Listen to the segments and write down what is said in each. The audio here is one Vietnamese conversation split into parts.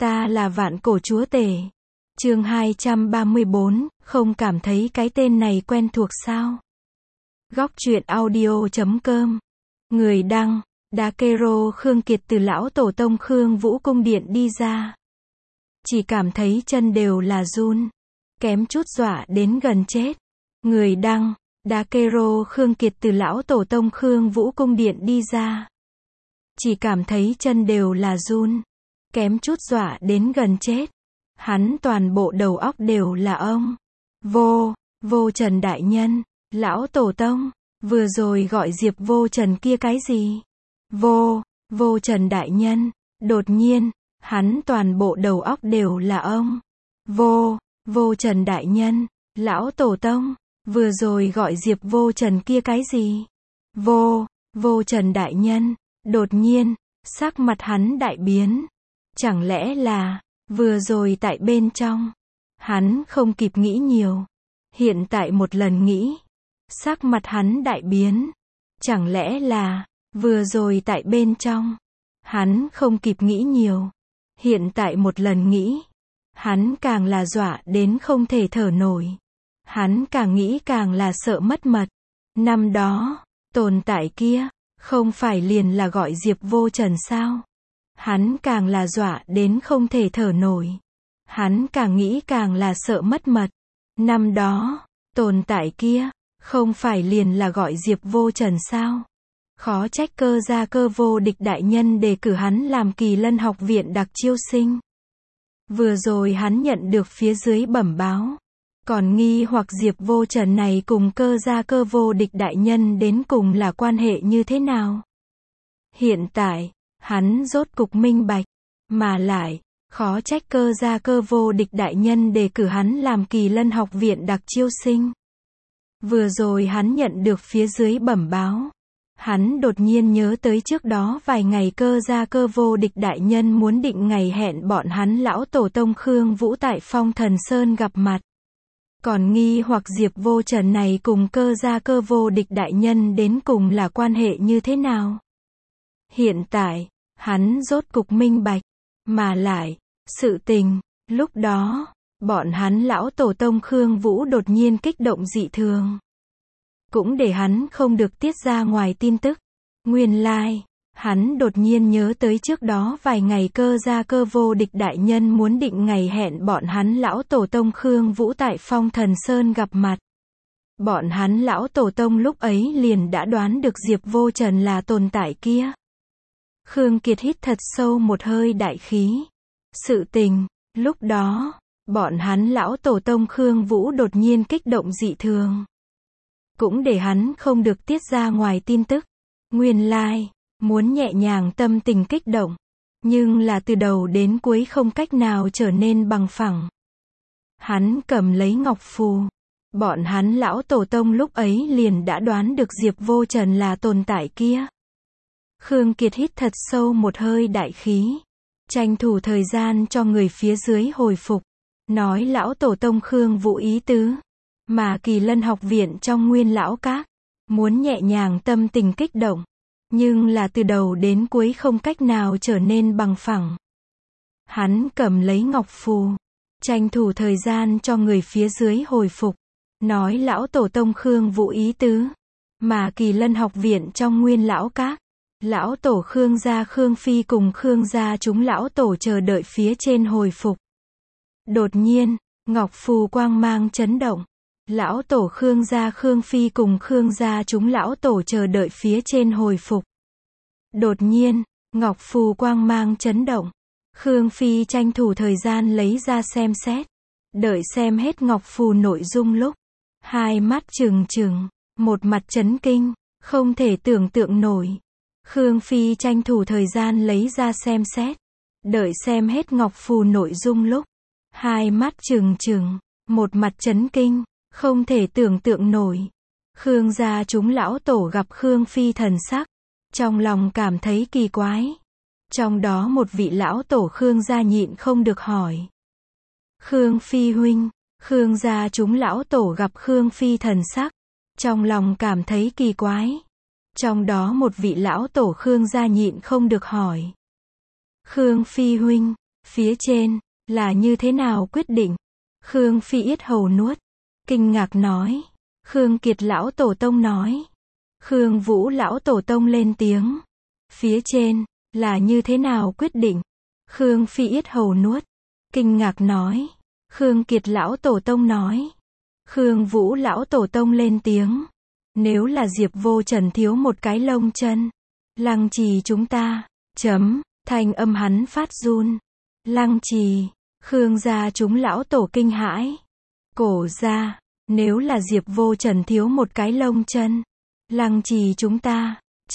Ta là vạn cổ chúa tể. Chương 234, không cảm thấy cái tên này quen thuộc sao? Góc truyện audio.com. Người đăng, Dakero Khương Kiệt từ lão tổ tông Khương Vũ cung điện đi ra. Chỉ cảm thấy chân đều là run. Kém chút dọa đến gần chết. Người đăng, Dakero Khương Kiệt từ lão tổ tông Khương Vũ cung điện đi ra. Chỉ cảm thấy chân đều là run. Kém chút dọa đến gần chết. Hắn toàn bộ đầu óc đều là ông. Vô Trần đại nhân, lão tổ tông, vừa rồi gọi Diệp Vô Trần kia cái gì? Vô Trần đại nhân, đột nhiên, hắn toàn bộ đầu óc đều là ông. Vô Trần đại nhân, lão tổ tông, vừa rồi gọi Diệp Vô Trần kia cái gì? Vô Trần đại nhân, đột nhiên, sắc mặt hắn đại biến. Chẳng lẽ là, vừa rồi tại bên trong, hắn không kịp nghĩ nhiều. Hiện tại một lần nghĩ, sắc mặt hắn đại biến. Chẳng lẽ là, vừa rồi tại bên trong, hắn không kịp nghĩ nhiều. Hiện tại một lần nghĩ, hắn càng là dọa đến không thể thở nổi. Hắn càng nghĩ càng là sợ mất mật. Năm đó, tồn tại kia, không phải liền là gọi Diệp Vô Trần sao? Hắn càng là dọa đến không thể thở nổi. Hắn càng nghĩ càng là sợ mất mật. Năm đó, tồn tại kia, không phải liền là gọi Diệp Vô Trần sao? Khó trách Cơ Gia Cơ vô địch đại nhân đề cử hắn làm Kỳ Lân học viện đặc chiêu sinh. Vừa rồi hắn nhận được phía dưới bẩm báo. Còn nghi hoặc Diệp Vô Trần này cùng Cơ Gia Cơ vô địch đại nhân đến cùng là quan hệ như thế nào? Hiện tại, hắn rốt cục minh bạch. Mà lại, khó trách Cơ Gia Cơ vô địch đại nhân đề cử hắn làm Kỳ Lân học viện đặc chiêu sinh. Vừa rồi hắn nhận được phía dưới bẩm báo. Hắn đột nhiên nhớ tới trước đó vài ngày Cơ Gia Cơ vô địch đại nhân muốn định ngày hẹn bọn hắn lão tổ tông Khương Vũ tại Phong Thần Sơn gặp mặt. Còn nghi hoặc Diệp Vô Trần này cùng Cơ Gia Cơ vô địch đại nhân đến cùng là quan hệ như thế nào? Hiện tại, hắn rốt cục minh bạch. Mà lại, sự tình, lúc đó, bọn hắn lão tổ tông Khương Vũ đột nhiên kích động dị thường. Cũng để hắn không được tiết ra ngoài tin tức. Nguyên lai, hắn đột nhiên nhớ tới trước đó vài ngày Cơ Gia Cơ vô địch đại nhân muốn định ngày hẹn bọn hắn lão tổ tông Khương Vũ tại Phong Thần Sơn gặp mặt. Bọn hắn lão tổ tông lúc ấy liền đã đoán được Diệp Vô Trần là tồn tại kia. Khương Kiệt hít thật sâu một hơi đại khí. Sự tình, lúc đó, bọn hắn lão tổ tông Khương Vũ đột nhiên kích động dị thường. Cũng để hắn không được tiết ra ngoài tin tức. Nguyên lai, muốn nhẹ nhàng tâm tình kích động. Nhưng là từ đầu đến cuối không cách nào trở nên bằng phẳng. Hắn cầm lấy ngọc phù. Bọn hắn lão tổ tông lúc ấy liền đã đoán được Diệp Vô Trần là tồn tại kia. Khương Kiệt hít thật sâu một hơi đại khí. Tranh thủ thời gian cho người phía dưới hồi phục. Nói lão tổ tông Khương Vũ ý tứ. Mà Kỳ Lân học viện trong Nguyên Lão Các. Muốn nhẹ nhàng tâm tình kích động. Nhưng là từ đầu đến cuối không cách nào trở nên bằng phẳng. Hắn cầm lấy ngọc phù. Tranh thủ thời gian cho người phía dưới hồi phục. Nói lão tổ tông Khương Vũ ý tứ. Mà Kỳ Lân học viện trong Nguyên Lão Các. Lão tổ Khương gia Khương Phi cùng Khương gia chúng lão tổ chờ đợi phía trên hồi phục. Đột nhiên, ngọc phù quang mang chấn động. Lão tổ Khương gia Khương Phi cùng Khương gia chúng lão tổ chờ đợi phía trên hồi phục. Đột nhiên, ngọc phù quang mang chấn động. Khương Phi tranh thủ thời gian lấy ra xem xét. Đợi xem hết ngọc phù nội dung lúc. Hai mắt trừng trừng, một mặt chấn kinh, không thể tưởng tượng nổi. Khương Phi tranh thủ thời gian lấy ra xem xét. Đợi xem hết ngọc phù nội dung lúc. Hai mắt trừng trừng, một mặt chấn kinh, không thể tưởng tượng nổi. Khương gia chúng lão tổ gặp Khương Phi thần sắc. Trong lòng cảm thấy kỳ quái. Trong đó một vị lão tổ Khương gia nhịn không được hỏi. Khương Phi huynh, Khương gia chúng lão tổ gặp Khương Phi thần sắc. Trong lòng cảm thấy kỳ quái. Trong đó một vị lão tổ Khương gia nhịn không được hỏi. Khương Phi huynh, Phía trên, là như thế nào quyết định? Khương Phi yết hầu nuốt, kinh ngạc nói. Khương Kiệt lão tổ tông nói. Khương Vũ lão tổ tông lên tiếng. Phía trên, là như thế nào quyết định? Khương Phi yết hầu nuốt, kinh ngạc nói. Khương Kiệt lão tổ tông nói. Khương Vũ lão tổ tông lên tiếng. Nếu là Diệp Vô Trần thiếu một cái lông chân, Lăng Trì chúng ta, thanh âm hắn phát run. Lăng Trì, Khương gia chúng lão tổ kinh hãi. Cổ gia, nếu là Diệp Vô Trần thiếu một cái lông chân, Lăng Trì chúng ta,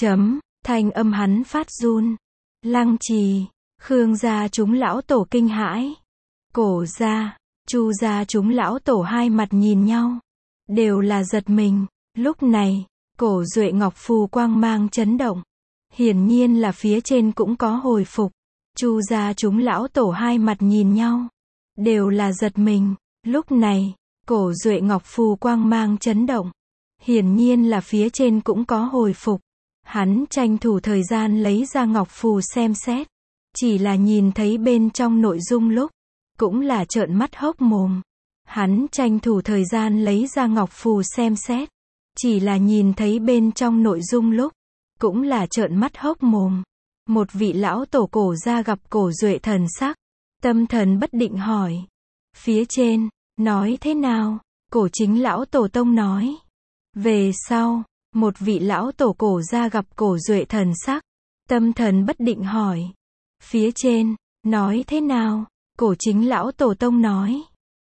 thanh âm hắn phát run. Lăng Trì, Khương gia chúng lão tổ kinh hãi. Cổ gia, Chu gia chúng lão tổ hai mặt nhìn nhau, đều là giật mình. Lúc này, cổ Duệ Ngọc Phù quang mang chấn động. Hiển nhiên là phía trên cũng có hồi phục. Chu gia chúng lão tổ hai mặt nhìn nhau, đều là giật mình. Lúc này, cổ Duệ Ngọc Phù quang mang chấn động. Hiển nhiên là phía trên cũng có hồi phục. Hắn tranh thủ thời gian lấy ra Ngọc Phù xem xét. Chỉ là nhìn thấy bên trong nội dung lúc, cũng là trợn mắt hốc mồm. Hắn tranh thủ thời gian lấy ra Ngọc Phù xem xét. Chỉ là nhìn thấy bên trong nội dung lúc, cũng là trợn mắt hốc mồm. Một vị lão tổ cổ ra gặp cổ Duệ thần sắc, tâm thần bất định hỏi. Phía trên, nói thế nào? Cổ chính lão tổ tông nói. Về sau, một vị lão tổ cổ ra gặp cổ Duệ thần sắc, tâm thần bất định hỏi. Phía trên, nói thế nào? Cổ chính lão tổ tông nói.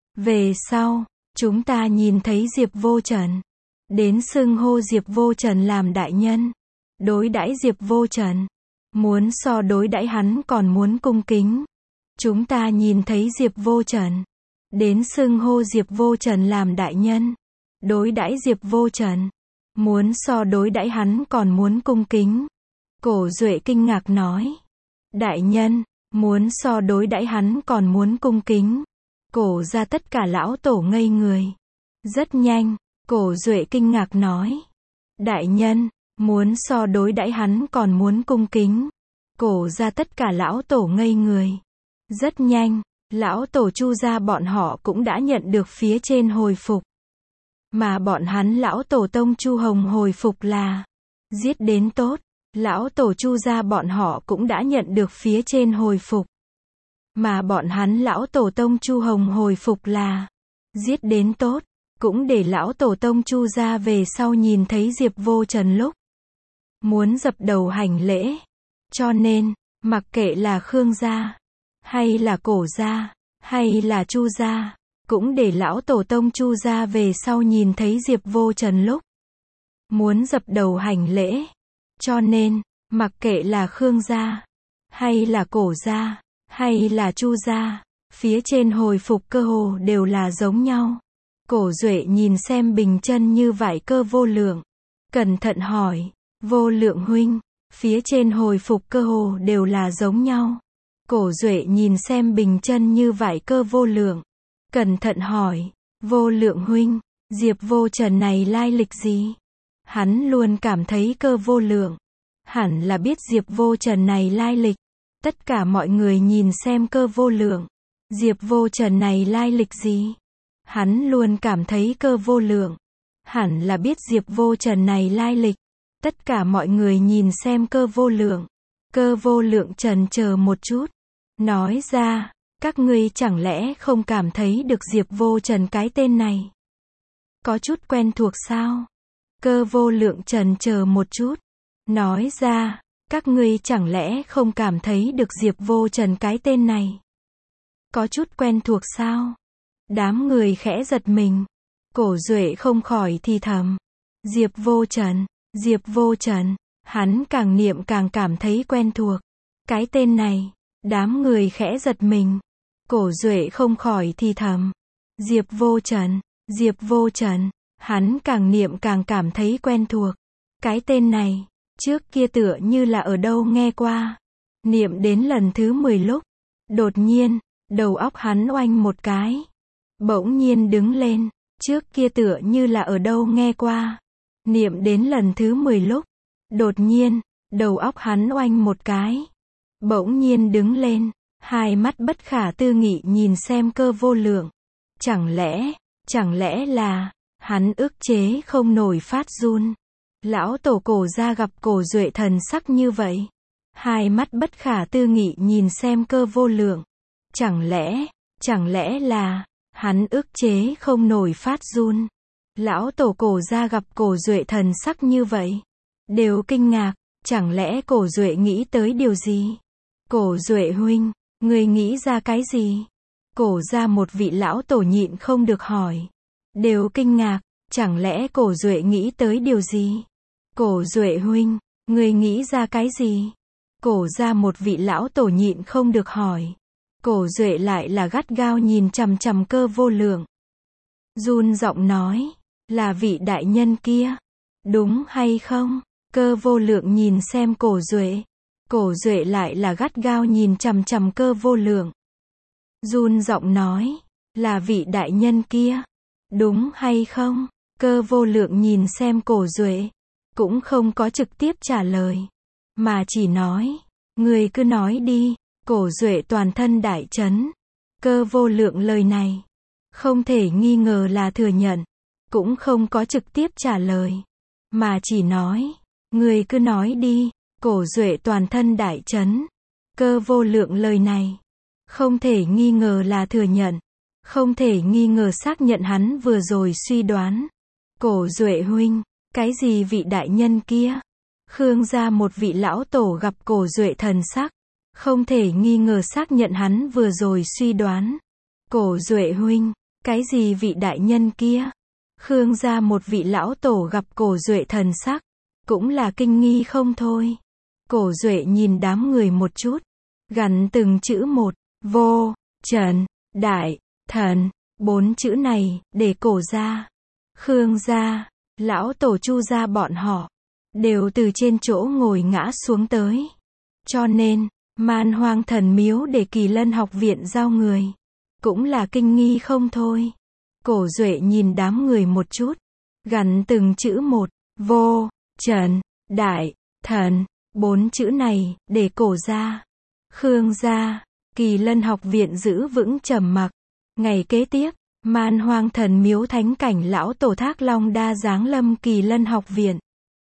Về sau, chúng ta nhìn thấy Diệp Vô Trần, đến xưng hô Diệp Vô Trần làm đại nhân. Đối đãi Diệp Vô Trần, muốn so đối đãi hắn còn muốn cung kính. Chúng ta nhìn thấy Diệp Vô Trần, đến xưng hô Diệp Vô Trần làm đại nhân. Đối đãi Diệp Vô Trần, muốn so đối đãi hắn còn muốn cung kính. Cổ Duệ kinh ngạc nói. Đại nhân, muốn so đối đãi hắn còn muốn cung kính. Cổ ra tất cả lão tổ ngây người. Rất nhanh, cổ Duệ kinh ngạc nói. Đại nhân, muốn so đối đãi hắn còn muốn cung kính. Cổ ra tất cả lão tổ ngây người. Rất nhanh, lão tổ Chu gia bọn họ cũng đã nhận được phía trên hồi phục. Mà bọn hắn lão tổ tông Chu Hồng hồi phục là giết đến tốt. Lão tổ Chu gia bọn họ cũng đã nhận được phía trên hồi phục. Mà bọn hắn lão tổ tông Chu Hồng hồi phục là giết đến tốt. Cũng để lão tổ tông Chu gia về sau nhìn thấy Diệp Vô Trần lúc, muốn dập đầu hành lễ. Cho nên, mặc kệ là Khương gia, hay là cổ gia, hay là Chu gia, cũng để lão tổ tông Chu gia về sau nhìn thấy Diệp Vô Trần lúc, muốn dập đầu hành lễ. Cho nên, mặc kệ là Khương gia, hay là cổ gia, hay là Chu gia, phía trên hồi phục cơ hồ đều là giống nhau. Cổ Duệ nhìn xem bình chân như vải Cơ Vô Lượng, cẩn thận hỏi. Vô Lượng huynh, phía trên hồi phục cơ hồ đều là giống nhau. Cổ Duệ nhìn xem bình chân như vải Cơ Vô Lượng, cẩn thận hỏi. Vô Lượng huynh, Diệp Vô Trần này lai lịch gì? Hắn luôn cảm thấy Cơ Vô Lượng hẳn là biết Diệp Vô Trần này lai lịch. Tất cả mọi người nhìn xem Cơ Vô Lượng. Diệp Vô Trần này lai lịch gì? Hắn luôn cảm thấy Cơ Vô Lượng hẳn là biết Diệp Vô Trần này lai lịch. Tất cả mọi người nhìn xem Cơ Vô Lượng. Cơ Vô Lượng chần chờ một chút, nói ra, các ngươi chẳng lẽ không cảm thấy được Diệp Vô Trần cái tên này có chút quen thuộc sao? Cơ Vô Lượng chần chờ một chút, nói ra, các ngươi chẳng lẽ không cảm thấy được Diệp Vô Trần cái tên này có chút quen thuộc sao? Đám người khẽ giật mình. Cổ Duệ không khỏi thì thầm. Diệp Vô Trần, Diệp Vô Trần, hắn càng niệm càng cảm thấy quen thuộc. Cái tên này, đám người khẽ giật mình. Cổ Duệ không khỏi thì thầm. Diệp Vô Trần, Diệp Vô Trần, hắn càng niệm càng cảm thấy quen thuộc. Cái tên này, trước kia tựa như là ở đâu nghe qua. Niệm đến lần thứ 10 lúc, đột nhiên, đầu óc hắn oanh một cái. Bỗng nhiên đứng lên, trước kia tựa như là ở đâu nghe qua. Niệm đến lần thứ 10 lúc, đột nhiên, đầu óc hắn oanh một cái. Bỗng nhiên đứng lên, Hai mắt bất khả tư nghị nhìn xem Cơ Vô Lượng. Chẳng lẽ là, hắn ức chế không nổi phát run. Lão tổ Cổ gia gặp Cổ Duệ thần sắc như vậy. Hai mắt bất khả tư nghị nhìn xem Cơ Vô Lượng. Chẳng lẽ là, hắn ức chế không nổi phát run. Lão tổ Cổ gia gặp Cổ Duệ thần sắc như vậy. Đều kinh ngạc, chẳng lẽ Cổ Duệ nghĩ tới điều gì? Cổ Duệ huynh, ngươi nghĩ ra cái gì? Cổ gia một vị lão tổ nhịn không được hỏi. Đều kinh ngạc, chẳng lẽ Cổ Duệ nghĩ tới điều gì? Cổ Duệ huynh, ngươi nghĩ ra cái gì? Cổ gia một vị lão tổ nhịn không được hỏi. Cổ Duệ lại là gắt gao nhìn chằm chằm Cơ Vô Lượng. Run giọng nói, là vị đại nhân kia, đúng hay không? Cơ Vô Lượng nhìn xem Cổ Duệ. Cổ Duệ lại là gắt gao nhìn chằm chằm Cơ Vô Lượng. Run giọng nói, là vị đại nhân kia, đúng hay không? Cơ Vô Lượng nhìn xem Cổ Duệ, cũng không có trực tiếp trả lời, mà chỉ nói, người cứ nói đi. Cổ Duệ toàn thân đại chấn. Cơ Vô Lượng lời này, không thể nghi ngờ là thừa nhận, cũng không có trực tiếp trả lời, mà chỉ nói, người cứ nói đi. Cổ Duệ toàn thân đại chấn. Cơ Vô Lượng lời này, không thể nghi ngờ là thừa nhận, không thể nghi ngờ xác nhận hắn vừa rồi suy đoán. Cổ Duệ huynh, cái gì vị đại nhân kia? Khương gia một vị lão tổ gặp Cổ Duệ thần sắc, không thể nghi ngờ xác nhận hắn vừa rồi suy đoán. Cổ Duệ huynh, cái gì vị đại nhân kia? Khương gia một vị lão tổ gặp Cổ Duệ thần sắc, cũng là kinh nghi không thôi. Cổ Duệ nhìn đám người một chút, gằn từng chữ một, vô, trần, đại, thần, 4 chữ này, để Cổ gia, Khương gia, lão tổ Chu gia bọn họ, đều từ trên chỗ ngồi ngã xuống tới. Cho nên, Man Hoang Thần Miếu để Kỳ Lân học viện giao người, cũng là kinh nghi không thôi. Cổ Duệ nhìn đám người một chút, gằn từng chữ một, vô, trần, đại, thần, 4 chữ này, để Cổ gia, Khương gia, Kỳ Lân học viện giữ vững trầm mặc. Ngày kế tiếp, Man Hoang Thần Miếu thánh cảnh lão tổ Thác Long Đa giáng lâm Kỳ Lân học viện.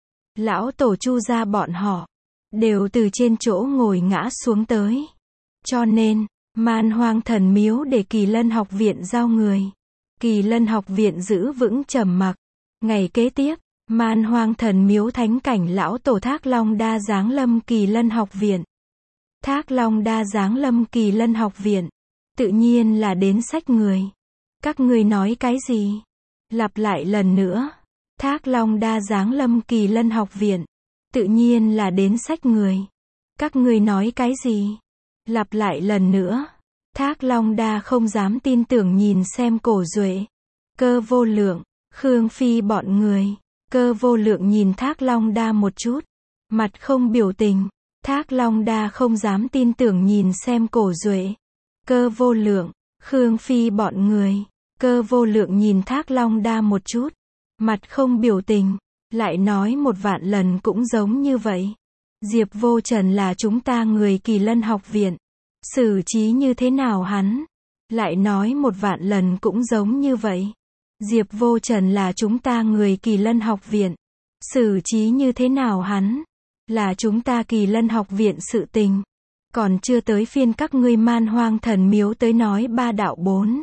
Lão tổ Chu gia bọn họ, đều từ trên chỗ ngồi ngã xuống tới. Cho nên, Man Hoang Thần Miếu để Kỳ Lân học viện giao người. Kỳ Lân học viện giữ vững trầm mặc. Ngày kế tiếp, Man Hoang Thần Miếu thánh cảnh lão tổ Thác Long Đa giáng lâm Kỳ Lân học viện. Thác Long Đa giáng lâm Kỳ Lân học viện, tự nhiên là đến sách người. Các ngươi nói cái gì? Lặp lại lần nữa. Thác Long Đa giáng lâm Kỳ Lân học viện, tự nhiên là đến sách người. Các ngươi nói cái gì? Lặp lại lần nữa. Thác Long Đa không dám tin tưởng nhìn xem Cổ Duệ, Cơ Vô Lượng, Khương Phi bọn người. Cơ Vô Lượng nhìn Thác Long Đa một chút, mặt không biểu tình. Thác Long Đa không dám tin tưởng nhìn xem Cổ Duệ, Cơ Vô Lượng, Khương Phi bọn người. Cơ Vô Lượng nhìn Thác Long Đa một chút, mặt không biểu tình, lại nói 1.000 lần cũng giống như vậy. Diệp Vô Trần là chúng ta người Kỳ Lân học viện, xử trí như thế nào hắn? Lại nói 1.000 lần cũng giống như vậy. Diệp Vô Trần là chúng ta người Kỳ Lân học viện, xử trí như thế nào hắn? Là chúng ta Kỳ Lân học viện sự tình. Còn chưa tới phiên các ngươi Man Hoang Thần Miếu tới nói 3 đạo 4.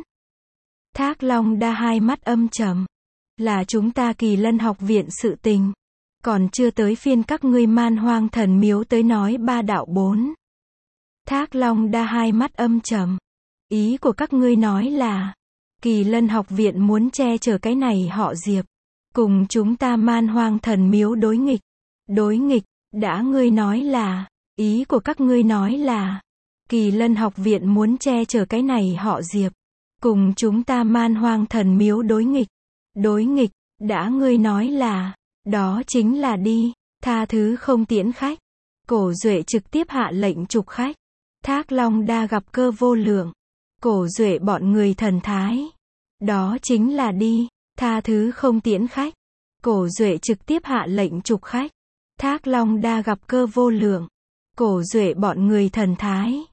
Thác Long Đa hai mắt âm trầm. Là chúng ta Kỳ Lân học viện sự tình. Còn chưa tới phiên các ngươi Man Hoang Thần Miếu tới nói 3 đạo 4. Thác Long Đa hai mắt âm trầm. Ý của các ngươi nói là, Kỳ Lân học viện muốn che chở cái này họ Diệp, cùng chúng ta Man Hoang Thần Miếu đối nghịch. Đối nghịch, đã ngươi nói là, ý của các ngươi nói là, Kỳ Lân học viện muốn che chở cái này họ Diệp, cùng chúng ta Man Hoang Thần Miếu đối nghịch. Đối nghịch, đã ngươi nói là, đó chính là đi, tha thứ không tiễn khách. Cổ Duệ trực tiếp hạ lệnh trục khách. Thác Long Đa gặp Cơ Vô Lượng, Cổ Duệ bọn người thần thái. Đó chính là đi, tha thứ không tiễn khách. Cổ Duệ trực tiếp hạ lệnh trục khách. Thác Long Đa gặp Cơ Vô Lượng, Cổ Duệ bọn người thần thái.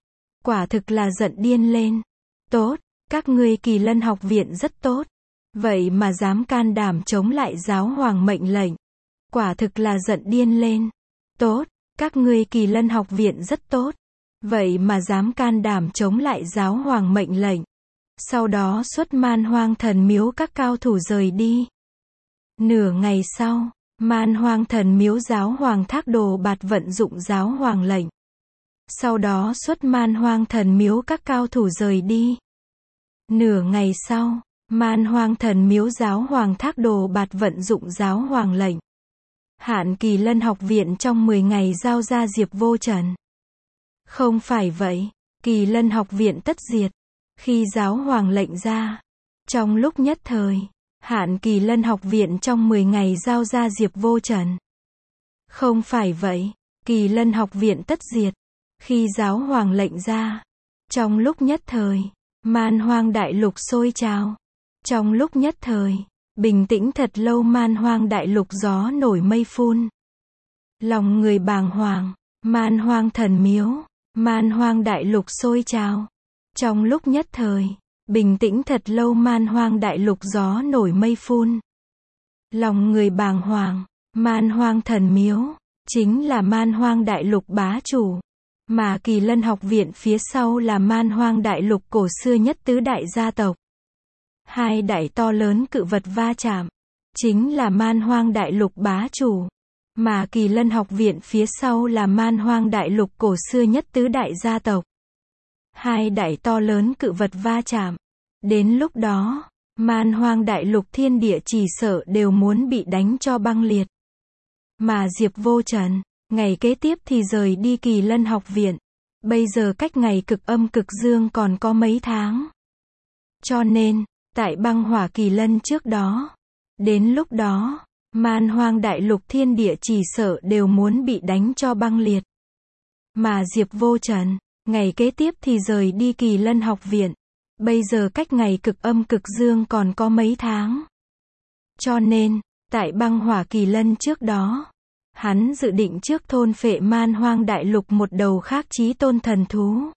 Quả thực là giận điên lên. Tốt, các ngươi Kỳ Lân học viện rất tốt. Vậy mà dám can đảm chống lại giáo hoàng mệnh lệnh. Quả thực là giận điên lên. Tốt, các ngươi Kỳ Lân học viện rất tốt. Vậy mà dám can đảm chống lại giáo hoàng mệnh lệnh. Sau đó xuất Man Hoang Thần Miếu các cao thủ rời đi. Nửa ngày sau, Man Hoang Thần Miếu giáo hoàng Thác Đồ Bạt vận dụng giáo hoàng lệnh. Sau đó xuất Man Hoang Thần Miếu các cao thủ rời đi. Nửa ngày sau, Man Hoang Thần Miếu giáo hoàng Thác Đồ Bạt vận dụng giáo hoàng lệnh. Hạn Kỳ Lân học viện trong 10 ngày giao ra Diệp Vô Trần. Không phải vậy, Kỳ Lân học viện tất diệt. Khi giáo hoàng lệnh ra, trong lúc nhất thời, Hạn Kỳ Lân học viện trong 10 ngày giao ra Diệp Vô Trần. Không phải vậy, Kỳ Lân học viện tất diệt. Khi giáo hoàng lệnh ra, trong lúc nhất thời, Man Hoang đại lục sôi trào. Trong lúc nhất thời, bình tĩnh thật lâu Man Hoang đại lục gió nổi mây phun. Lòng người bàng hoàng, Man Hoang Thần Miếu, Man Hoang đại lục sôi trào. Trong lúc nhất thời, bình tĩnh thật lâu Man Hoang đại lục gió nổi mây phun. Lòng người bàng hoàng, Man Hoang Thần Miếu, chính là Man Hoang đại lục bá chủ. Mà Kỳ Lân học viện phía sau là Man Hoang đại lục cổ xưa nhất tứ đại gia tộc. Hai đại to lớn cự vật va chạm, chính là Man Hoang đại lục bá chủ. Mà Kỳ Lân học viện phía sau là Man Hoang đại lục cổ xưa nhất tứ đại gia tộc. Hai đại to lớn cự vật va chạm. Đến lúc đó, Man Hoang đại lục thiên địa chỉ sợ đều muốn bị đánh cho băng liệt. Mà Diệp Vô Trần, ngày kế tiếp thì rời đi Kỳ Lân học viện. Bây giờ cách ngày cực âm cực dương còn có mấy tháng. Cho nên, tại băng hỏa Kỳ Lân trước đó, đến lúc đó, Man Hoang đại lục thiên địa chỉ sợ đều muốn bị đánh cho băng liệt. Mà Diệp Vô Trần, ngày kế tiếp thì rời đi Kỳ Lân học viện. Bây giờ cách ngày cực âm cực dương còn có mấy tháng. Cho nên, tại băng hỏa Kỳ Lân trước đó, hắn dự định trước thôn phệ Man Hoang đại lục một đầu khác chí tôn thần thú.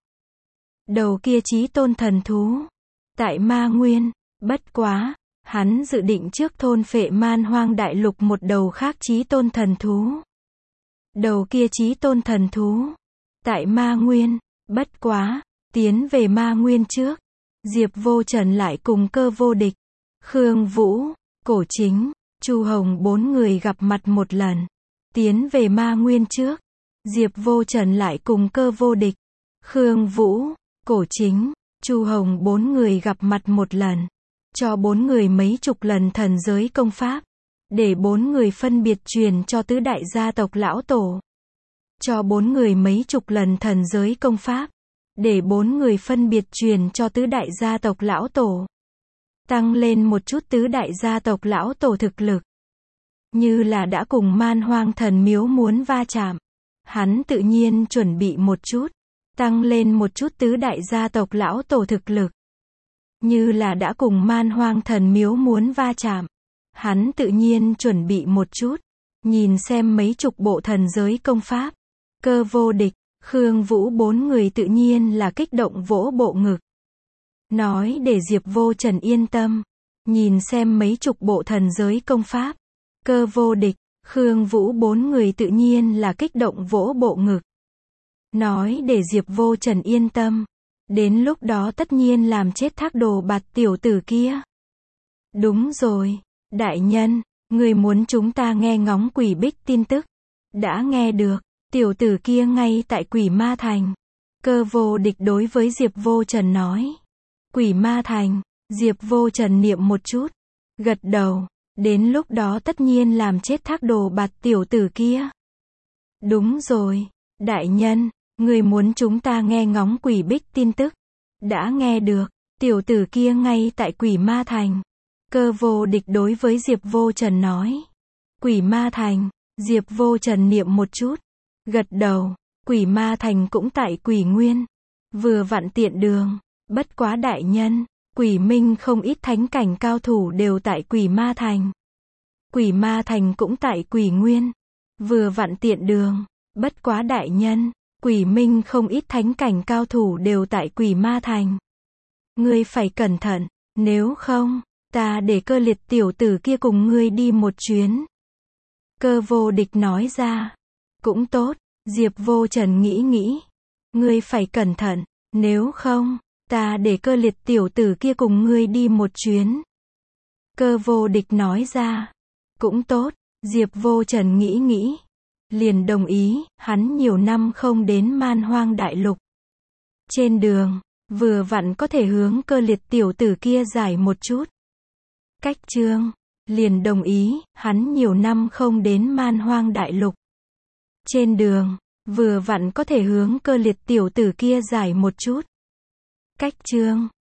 Đầu kia chí tôn thần thú, tại Ma Nguyên, bất quá, hắn dự định trước thôn phệ Man Hoang đại lục một đầu khác chí tôn thần thú. Đầu kia chí tôn thần thú, tại Ma Nguyên, bất quá, tiến về Ma Nguyên trước, Diệp Vô Trần lại cùng Cơ Vô Địch, Khương Vũ, Cổ Chính, Chu Hồng bốn người gặp mặt một lần. Tiến về Ma Nguyên trước, Diệp Vô Trần lại cùng Cơ Vô Địch, Khương Vũ, Cổ Chính, Chu Hồng bốn người gặp mặt một lần. Cho bốn người mấy chục lần thần giới công pháp. Để bốn người phân biệt truyền cho tứ đại gia tộc lão tổ. Cho bốn người mấy chục lần thần giới công pháp. Để bốn người phân biệt truyền cho tứ đại gia tộc lão tổ. Tăng lên một chút tứ đại gia tộc lão tổ thực lực. Như là đã cùng Man Hoang Thần Miếu muốn va chạm. Hắn tự nhiên chuẩn bị một chút. Tăng lên một chút tứ đại gia tộc lão tổ thực lực. Như là đã cùng Man Hoang Thần Miếu muốn va chạm. Hắn tự nhiên chuẩn bị một chút. Nhìn xem mấy chục bộ thần giới công pháp. Cơ Vô Địch, Khương Vũ bốn người tự nhiên là kích động vỗ bộ ngực. Nói để Diệp Vô Trần yên tâm. Nhìn xem mấy chục bộ thần giới công pháp. Cơ Vô Địch, Khương Vũ bốn người tự nhiên là kích động vỗ bộ ngực. Nói để Diệp Vô Trần yên tâm. Đến lúc đó tất nhiên làm chết Thác Đồ Bạt tiểu tử kia. Đúng rồi, đại nhân, người muốn chúng ta nghe ngóng Quỷ Bích tin tức. Đã nghe được, tiểu tử kia ngay tại Quỷ Ma Thành. Cơ Vô Địch đối với Diệp Vô Trần nói. Quỷ Ma Thành, Diệp Vô Trần niệm một chút. Gật đầu, đến lúc đó tất nhiên làm chết Thác Đồ Bạt tiểu tử kia. Đúng rồi, đại nhân. Người muốn chúng ta nghe ngóng Quỷ Bích tin tức. Đã nghe được, tiểu tử kia ngay tại Quỷ Ma Thành. Cơ Vô Địch đối với Diệp Vô Trần nói. Quỷ Ma Thành, Diệp Vô Trần niệm một chút. Gật đầu, Quỷ Ma Thành cũng tại Quỷ Nguyên. Vừa vặn tiện đường, bất quá đại nhân, Quỷ Minh không ít thánh cảnh cao thủ đều tại Quỷ Ma Thành. Quỷ Ma Thành cũng tại Quỷ Nguyên. Vừa vặn tiện đường, bất quá đại nhân. Quỷ Minh không ít thánh cảnh cao thủ đều tại Quỷ Ma Thành. Ngươi phải cẩn thận, nếu không, ta để Cơ Liệt tiểu tử kia cùng ngươi đi một chuyến. Cơ Vô Địch nói ra. Cũng tốt, Diệp Vô Trần nghĩ. Ngươi phải cẩn thận, nếu không, ta để Cơ Liệt tiểu tử kia cùng ngươi đi một chuyến. Cơ Vô Địch nói ra. Cũng tốt, Diệp Vô Trần nghĩ. Liền đồng ý, hắn nhiều năm không đến Man Hoang Đại Lục. Trên đường, vừa vặn có thể hướng Cơ Liệt tiểu tử kia giải một chút cách chương. Liền đồng ý, hắn nhiều năm không đến Man Hoang Đại Lục. Trên đường, vừa vặn có thể hướng Cơ Liệt tiểu tử kia giải một chút cách chương.